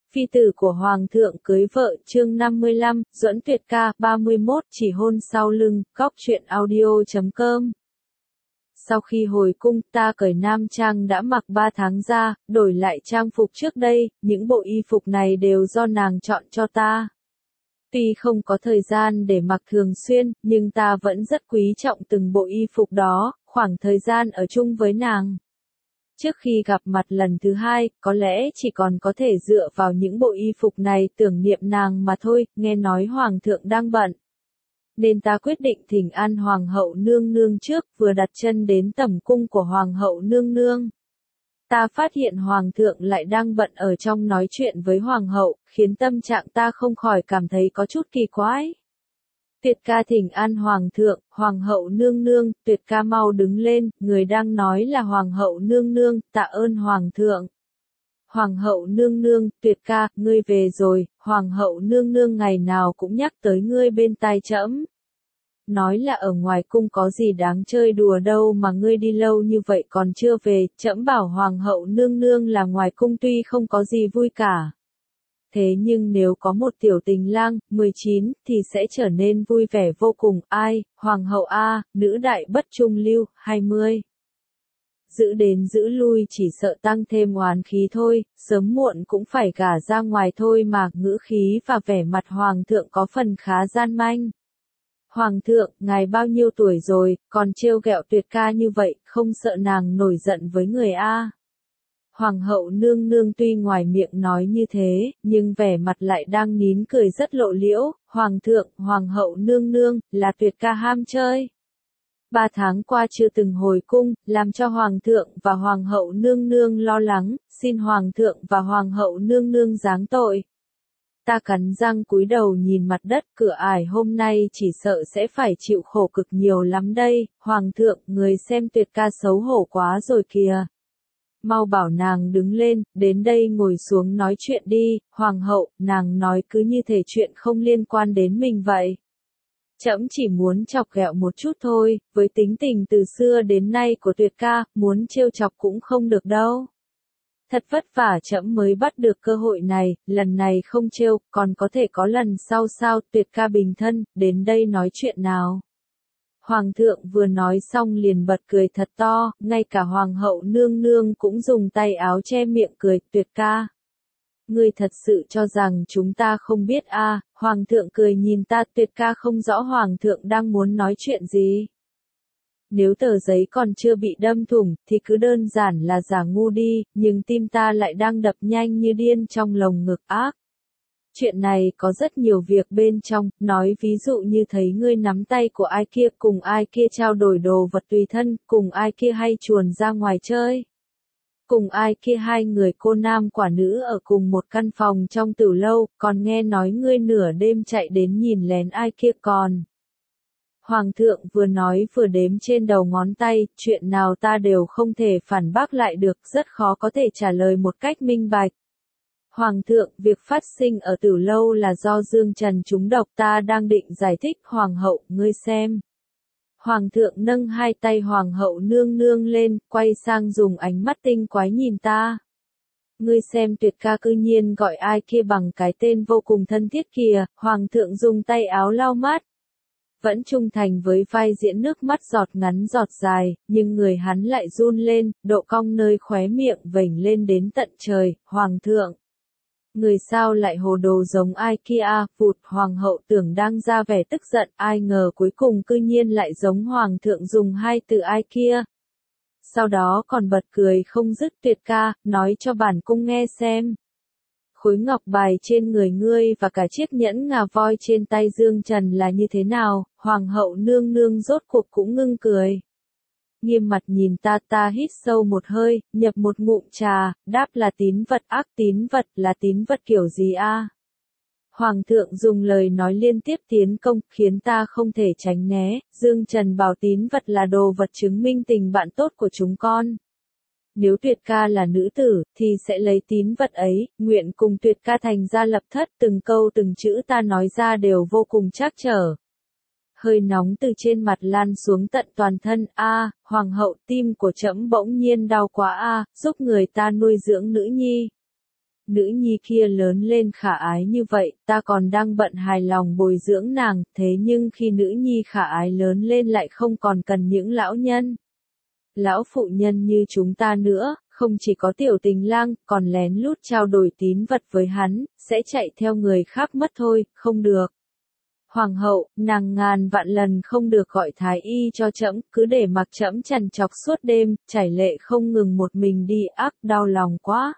Phi tử của Hoàng thượng cưới vợ chương 55, Duẫn Tuyệt ca, 31, chỉ hôn sau lưng, góc truyện audio.com. Sau khi hồi cung, ta cởi nam trang đã mặc 3 tháng ra, đổi lại trang phục trước đây, những bộ y phục này đều do nàng chọn cho ta. Tuy không có thời gian để mặc thường xuyên, nhưng ta vẫn rất quý trọng từng bộ y phục đó, khoảng thời gian ở chung với nàng. Trước khi gặp mặt lần thứ hai, có lẽ chỉ còn có thể dựa vào những bộ y phục này tưởng niệm nàng mà thôi, nghe nói Hoàng thượng đang bận. Nên ta quyết định thỉnh an Hoàng hậu nương nương trước, vừa đặt chân đến tẩm cung của Hoàng hậu nương nương. Ta phát hiện Hoàng thượng lại đang bận ở trong nói chuyện với Hoàng hậu, khiến tâm trạng ta không khỏi cảm thấy có chút kỳ quái. Tuyệt ca thỉnh an Hoàng thượng, Hoàng hậu nương nương, Tuyệt ca mau đứng lên, người đang nói là Hoàng hậu nương nương, tạ ơn Hoàng thượng. Hoàng hậu nương nương, Tuyệt ca, ngươi về rồi, Hoàng hậu nương nương ngày nào cũng nhắc tới ngươi bên tai trẫm. Nói là ở ngoài cung có gì đáng chơi đùa đâu mà ngươi đi lâu như vậy còn chưa về, trẫm bảo Hoàng hậu nương nương là ngoài cung tuy không có gì vui cả. Thế nhưng nếu có một tiểu tình lang, 19, thì sẽ trở nên vui vẻ vô cùng, ai, Hoàng hậu A, nữ đại bất trung lưu, 20. Giữ đến giữ lui chỉ sợ tăng thêm oán khí thôi, sớm muộn cũng phải gả ra ngoài thôi mà, ngữ khí và vẻ mặt Hoàng thượng có phần khá gian manh. Hoàng thượng, ngài bao nhiêu tuổi rồi, còn trêu ghẹo Tuyệt ca như vậy, không sợ nàng nổi giận với người A. Hoàng hậu nương nương tuy ngoài miệng nói như thế, nhưng vẻ mặt lại đang nín cười rất lộ liễu, Hoàng thượng, Hoàng hậu nương nương, là Tuyệt ca ham chơi. 3 tháng qua chưa từng hồi cung, làm cho Hoàng thượng và Hoàng hậu nương nương lo lắng, xin Hoàng thượng và Hoàng hậu nương nương giáng tội. Ta cắn răng cúi đầu nhìn mặt đất, cửa ải hôm nay chỉ sợ sẽ phải chịu khổ cực nhiều lắm đây, Hoàng thượng, người xem Tuyệt ca xấu hổ quá rồi kìa. Mau bảo nàng đứng lên, đến đây ngồi xuống nói chuyện đi, Hoàng hậu, nàng nói cứ như thể chuyện không liên quan đến mình vậy. Trẫm chỉ muốn chọc ghẹo một chút thôi, với tính tình từ xưa đến nay của Tuyệt ca, muốn trêu chọc cũng không được đâu. Thật vất vả trẫm mới bắt được cơ hội này, lần này không trêu, còn có thể có lần sau sao, Tuyệt ca bình thân, đến đây nói chuyện nào. Hoàng thượng vừa nói xong liền bật cười thật to, ngay cả Hoàng hậu nương nương cũng dùng tay áo che miệng cười, Tuyệt ca. Ngươi thật sự cho rằng chúng ta không biết a? Hoàng thượng cười nhìn ta, Tuyệt ca không rõ Hoàng thượng đang muốn nói chuyện gì. Nếu tờ giấy còn chưa bị đâm thủng, thì cứ đơn giản là giả ngu đi, nhưng tim ta lại đang đập nhanh như điên trong lồng ngực ác. Chuyện này có rất nhiều việc bên trong, nói ví dụ như thấy ngươi nắm tay của ai kia cùng ai kia trao đổi đồ vật tùy thân, cùng ai kia hay chuồn ra ngoài chơi. Cùng ai kia hai người cô nam quả nữ ở cùng một căn phòng trong tử lâu, còn nghe nói ngươi nửa đêm chạy đến nhìn lén ai kia còn. Hoàng thượng vừa nói vừa đếm trên đầu ngón tay, chuyện nào ta đều không thể phản bác lại được, rất khó có thể trả lời một cách minh bạch. Hoàng thượng, việc phát sinh ở tử lâu là do Dương Trần trúng độc, ta đang định giải thích, Hoàng hậu, ngươi xem. Hoàng thượng nâng hai tay Hoàng hậu nương nương lên, quay sang dùng ánh mắt tinh quái nhìn ta. Ngươi xem Tuyệt ca cư nhiên gọi ai kia bằng cái tên vô cùng thân thiết kìa, Hoàng thượng dùng tay áo lau mắt. Vẫn trung thành với vai diễn nước mắt giọt ngắn giọt dài, nhưng người hắn lại run lên, độ cong nơi khóe miệng vểnh lên đến tận trời, Hoàng thượng. Người sao lại hồ đồ giống ai kia a? Phụt, Hoàng hậu tưởng đang ra vẻ tức giận, ai ngờ cuối cùng cư nhiên lại giống Hoàng thượng dùng hai từ ai kia. Sau đó còn bật cười không dứt, Tuyệt ca, nói cho bản cung nghe xem. Khối ngọc bài trên người ngươi và cả chiếc nhẫn ngà voi trên tay Dương Trần là như thế nào? Hoàng hậu nương nương rốt cuộc cũng ngưng cười. Nghiêm mặt nhìn ta, ta hít sâu một hơi, nhập một ngụm trà, đáp là tín vật, ác tín vật là tín vật kiểu gì a? Hoàng thượng dùng lời nói liên tiếp tiến công, khiến ta không thể tránh né, Dương Trần bảo tín vật là đồ vật chứng minh tình bạn tốt của chúng con. Nếu Tuyệt ca là nữ tử, thì sẽ lấy tín vật ấy, nguyện cùng Tuyệt ca thành gia lập thất, từng câu từng chữ ta nói ra đều vô cùng trắc trở. Hơi nóng từ trên mặt lan xuống tận toàn thân, a, Hoàng hậu, tim của trẫm bỗng nhiên đau quá a, giúp người ta nuôi dưỡng nữ nhi. Nữ nhi kia lớn lên khả ái như vậy, ta còn đang bận hài lòng bồi dưỡng nàng, thế nhưng khi nữ nhi khả ái lớn lên lại không còn cần những lão nhân. Lão phụ nhân như chúng ta nữa, không chỉ có tiểu tình lang, còn lén lút trao đổi tín vật với hắn, sẽ chạy theo người khác mất thôi, không được. Hoàng hậu, nàng ngàn vạn lần không được gọi thái y cho trẫm, cứ để mặc trẫm trằn trọc suốt đêm, chảy lệ không ngừng một mình đi, ác, đau lòng quá.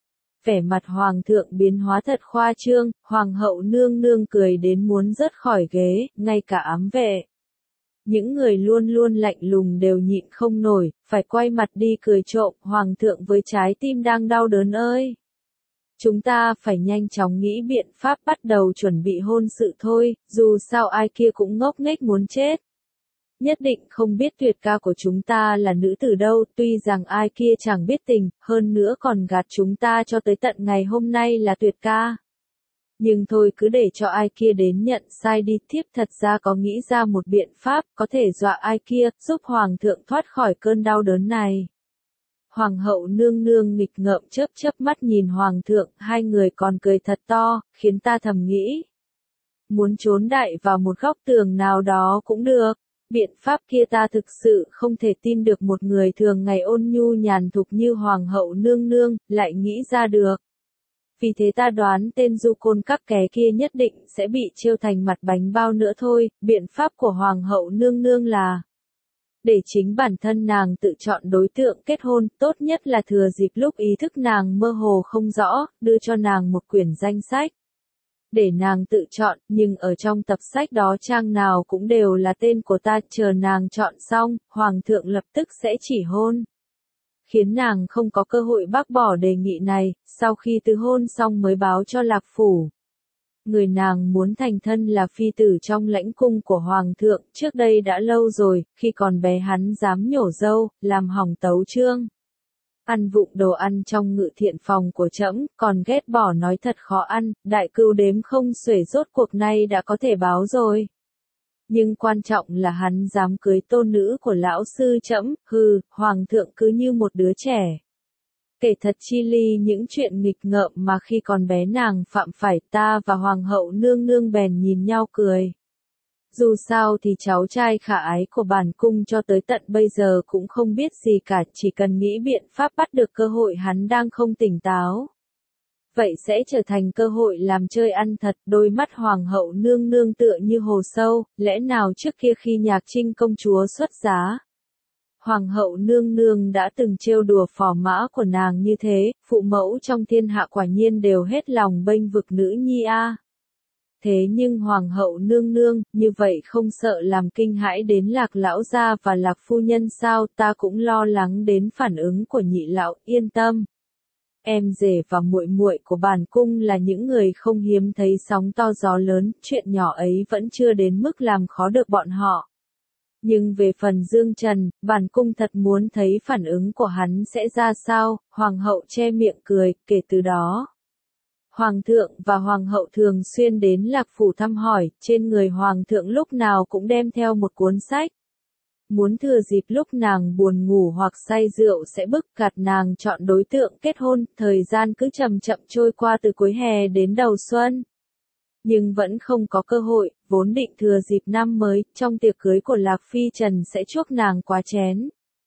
Vẻ mặt hoàng thượng biến hóa thật khoa trương, hoàng hậu nương nương cười đến muốn rớt khỏi ghế, ngay cả ám vệ. Những người luôn luôn lạnh lùng đều nhịn không nổi, phải quay mặt đi cười trộm, hoàng thượng với trái tim đang đau đớn ơi. Chúng ta phải nhanh chóng nghĩ biện pháp bắt đầu chuẩn bị hôn sự thôi, dù sao ai kia cũng ngốc nghếch muốn chết. Nhất định không biết tuyệt ca của chúng ta là nữ tử đâu, tuy rằng ai kia chẳng biết tình, hơn nữa còn gạt chúng ta cho tới tận ngày hôm nay là tuyệt ca. Nhưng thôi cứ để cho ai kia đến nhận sai đi, thiếp thật ra có nghĩ ra một biện pháp, có thể dọa ai kia, giúp hoàng thượng thoát khỏi cơn đau đớn này. Hoàng hậu nương nương nghịch ngợm chớp chớp mắt nhìn hoàng thượng, hai người còn cười thật to, khiến ta thầm nghĩ. Muốn trốn đại vào một góc tường nào đó cũng được. Biện pháp kia ta thực sự không thể tin được một người thường ngày ôn nhu nhàn thục như hoàng hậu nương nương, lại nghĩ ra được. Vì thế ta đoán tên du côn các ké kia nhất định sẽ bị trêu thành mặt bánh bao nữa thôi, biện pháp của hoàng hậu nương nương là để chính bản thân nàng tự chọn đối tượng kết hôn, tốt nhất là thừa dịp lúc ý thức nàng mơ hồ không rõ, đưa cho nàng một quyển danh sách. Để nàng tự chọn, nhưng ở trong tập sách đó trang nào cũng đều là tên của ta, chờ nàng chọn xong, hoàng thượng lập tức sẽ chỉ hôn. Khiến nàng không có cơ hội bác bỏ đề nghị này, sau khi từ hôn xong mới báo cho Lạc Phủ. Người nàng muốn thành thân là phi tử trong lãnh cung của hoàng thượng, trước đây đã lâu rồi, khi còn bé hắn dám nhổ râu, làm hỏng tấu chương. Ăn vụng đồ ăn trong ngự thiện phòng của trẫm, còn ghét bỏ nói thật khó ăn, đại cưu đếm không xuể rốt cuộc nay đã có thể báo rồi. Nhưng quan trọng là hắn dám cưới tôn nữ của lão sư trẫm, hừ, hoàng thượng cứ như một đứa trẻ. Kể thật chi ly những chuyện nghịch ngợm mà khi còn bé nàng phạm phải, ta và hoàng hậu nương nương bèn nhìn nhau cười. Dù sao thì cháu trai khả ái của bản cung cho tới tận bây giờ cũng không biết gì cả, chỉ cần nghĩ biện pháp bắt được cơ hội hắn đang không tỉnh táo. Vậy sẽ trở thành cơ hội làm chơi ăn thật, đôi mắt hoàng hậu nương nương tựa như hồ sâu, lẽ nào trước kia khi Nhạc Trinh công chúa xuất giá. Hoàng hậu nương nương đã từng trêu đùa phò mã của nàng như thế, phụ mẫu trong thiên hạ quả nhiên đều hết lòng bênh vực nữ nhi a. Thế nhưng hoàng hậu nương nương, như vậy không sợ làm kinh hãi đến Lạc lão gia và Lạc phu nhân sao, ta cũng lo lắng đến phản ứng của nhị lão, yên tâm. Em rể và muội muội của bản cung là những người không hiếm thấy sóng to gió lớn, chuyện nhỏ ấy vẫn chưa đến mức làm khó được bọn họ. Nhưng về phần Dương Trần, bản cung thật muốn thấy phản ứng của hắn sẽ ra sao, hoàng hậu che miệng cười, kể từ đó. Hoàng thượng và hoàng hậu thường xuyên đến Lạc Phủ thăm hỏi, trên người hoàng thượng lúc nào cũng đem theo một cuốn sách. Muốn thừa dịp lúc nàng buồn ngủ hoặc say rượu sẽ bức gạt nàng chọn đối tượng kết hôn, thời gian cứ chậm chậm trôi qua từ cuối hè đến đầu xuân. Nhưng vẫn không có cơ hội, vốn định thừa dịp năm mới, trong tiệc cưới của Lạc Phi Trần sẽ chuốc nàng quá chén.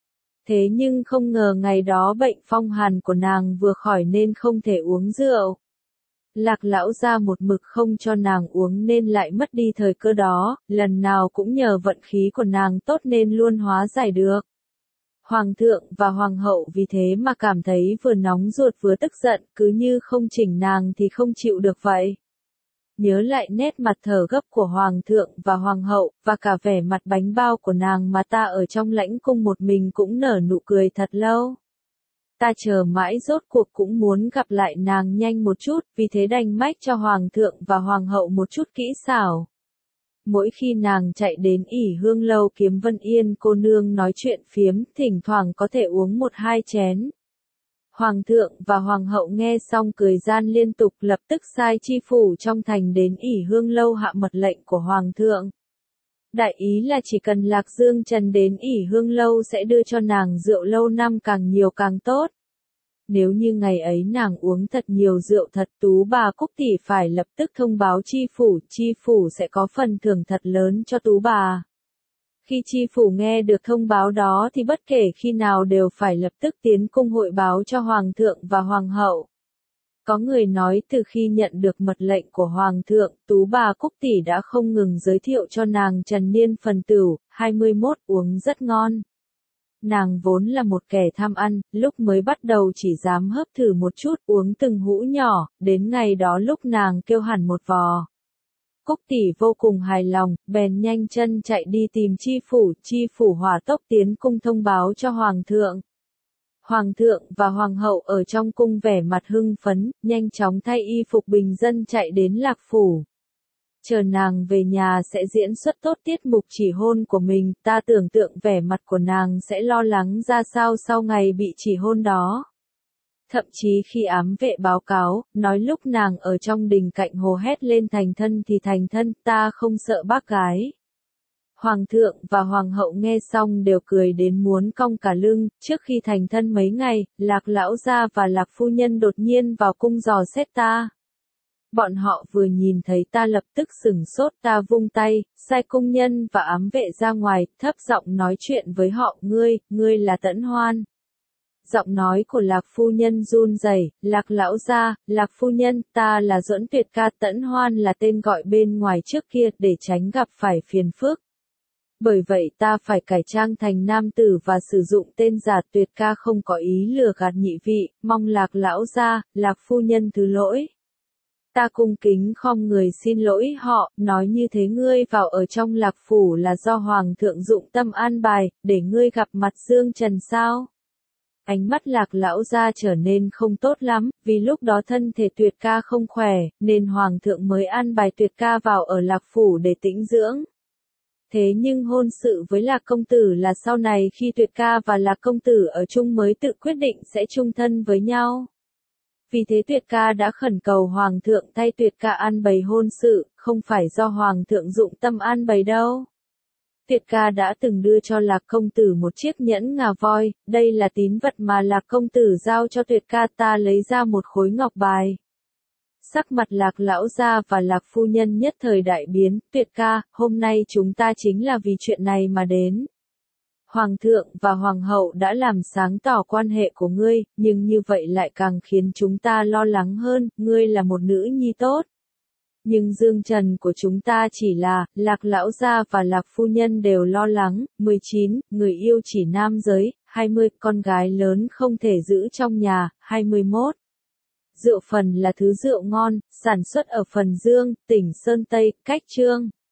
Thế nhưng không ngờ ngày đó bệnh phong hàn của nàng vừa khỏi nên không thể uống rượu. Lạc lão gia một mực không cho nàng uống nên lại mất đi thời cơ đó, lần nào cũng nhờ vận khí của nàng tốt nên luôn hóa giải được. Hoàng thượng và hoàng hậu vì thế mà cảm thấy vừa nóng ruột vừa tức giận, cứ như không chỉnh nàng thì không chịu được vậy. Nhớ lại nét mặt thở gấp của hoàng thượng và hoàng hậu, và cả vẻ mặt bánh bao của nàng mà ta ở trong lãnh cung một mình cũng nở nụ cười thật lâu. Ta chờ mãi rốt cuộc cũng muốn gặp lại nàng nhanh một chút, vì thế đành mách cho hoàng thượng và hoàng hậu một chút kỹ xảo. Mỗi khi nàng chạy đến ỷ hương lâu kiếm Vân Yên cô nương nói chuyện phiếm, thỉnh thoảng có thể uống một hai chén. Hoàng thượng và hoàng hậu nghe xong cười gian liên tục, lập tức sai chi phủ trong thành đến ỷ hương lâu hạ mật lệnh của hoàng thượng. Đại ý là chỉ cần Lạc Dương Trần đến ỷ hương lâu sẽ đưa cho nàng rượu lâu năm càng nhiều càng tốt. Nếu như ngày ấy nàng uống thật nhiều rượu thật, Tú bà Cúc tỷ phải lập tức thông báo chi phủ sẽ có phần thưởng thật lớn cho Tú bà. Khi chi phủ nghe được thông báo đó thì bất kể khi nào đều phải lập tức tiến cung hội báo cho hoàng thượng và hoàng hậu. Có người nói từ khi nhận được mật lệnh của hoàng thượng, Tú bà Cúc tỷ đã không ngừng giới thiệu cho nàng Trần Niên phần tửu, 21 uống rất ngon. Nàng vốn là một kẻ tham ăn, lúc mới bắt đầu chỉ dám hớp thử một chút, uống từng hũ nhỏ, đến ngày đó lúc nàng kêu hẳn một vò. Cúc tỷ vô cùng hài lòng, bèn nhanh chân chạy đi tìm chi phủ hỏa tốc tiến cung thông báo cho hoàng thượng. Hoàng thượng và hoàng hậu ở trong cung vẻ mặt hưng phấn, nhanh chóng thay y phục bình dân chạy đến Lạc Phủ. Chờ nàng về nhà sẽ diễn xuất tốt tiết mục chỉ hôn của mình, ta tưởng tượng vẻ mặt của nàng sẽ lo lắng ra sao sau ngày bị chỉ hôn đó. Thậm chí khi ám vệ báo cáo, nói lúc nàng ở trong đình cạnh hồ hét lên thành thân thì thành thân, ta không sợ bác gái. Hoàng thượng và hoàng hậu nghe xong đều cười đến muốn cong cả lưng. Trước khi thành thân mấy ngày, Lạc lão gia và Lạc phu nhân đột nhiên vào cung dò xét ta. Bọn họ vừa nhìn thấy ta lập tức sửng sốt, ta vung tay, sai cung nhân và ám vệ ra ngoài, thấp giọng nói chuyện với họ, ngươi là Tẫn Hoan. Giọng nói của Lạc phu nhân run rẩy, Lạc lão gia, Lạc phu nhân, ta là Duẫn Tuyệt ca, Tẫn Hoan là tên gọi bên ngoài trước kia để tránh gặp phải phiền phức. Bởi vậy ta phải cải trang thành nam tử và sử dụng tên giả, Tuyệt ca không có ý lừa gạt nhị vị, mong Lạc lão gia, Lạc phu nhân thứ lỗi. Ta cung kính khom người xin lỗi họ, nói như thế ngươi vào ở trong Lạc phủ là do hoàng thượng dụng tâm an bài, để ngươi gặp mặt Dương Trần sao? Ánh mắt Lạc lão gia trở nên không tốt lắm, vì lúc đó thân thể Tuyệt ca không khỏe, nên hoàng thượng mới an bài Tuyệt ca vào ở Lạc phủ để tĩnh dưỡng. Thế nhưng hôn sự với Lạc công tử là sau này khi Tuyệt ca và Lạc công tử ở chung mới tự quyết định sẽ chung thân với nhau. Vì thế Tuyệt ca đã khẩn cầu hoàng thượng thay Tuyệt ca an bày hôn sự, không phải do hoàng thượng dụng tâm an bày đâu. Tuyệt ca đã từng đưa cho Lạc công tử một chiếc nhẫn ngà voi, đây là tín vật mà Lạc công tử giao cho Tuyệt ca, ta lấy ra một khối ngọc bài. Sắc mặt Lạc lão gia và Lạc phu nhân nhất thời đại biến, Tuyệt ca, hôm nay chúng ta chính là vì chuyện này mà đến. Hoàng thượng và hoàng hậu đã làm sáng tỏ quan hệ của ngươi, nhưng như vậy lại càng khiến chúng ta lo lắng hơn, ngươi là một nữ nhi tốt. Nhưng Dương Trần của chúng ta chỉ là, Lạc lão gia và Lạc phu nhân đều lo lắng. 19, người yêu chỉ nam giới. 20, con gái lớn không thể giữ trong nhà. 21. Rượu phần là thứ rượu ngon, sản xuất ở Phần Dương, tỉnh Sơn Tây, cách Chương.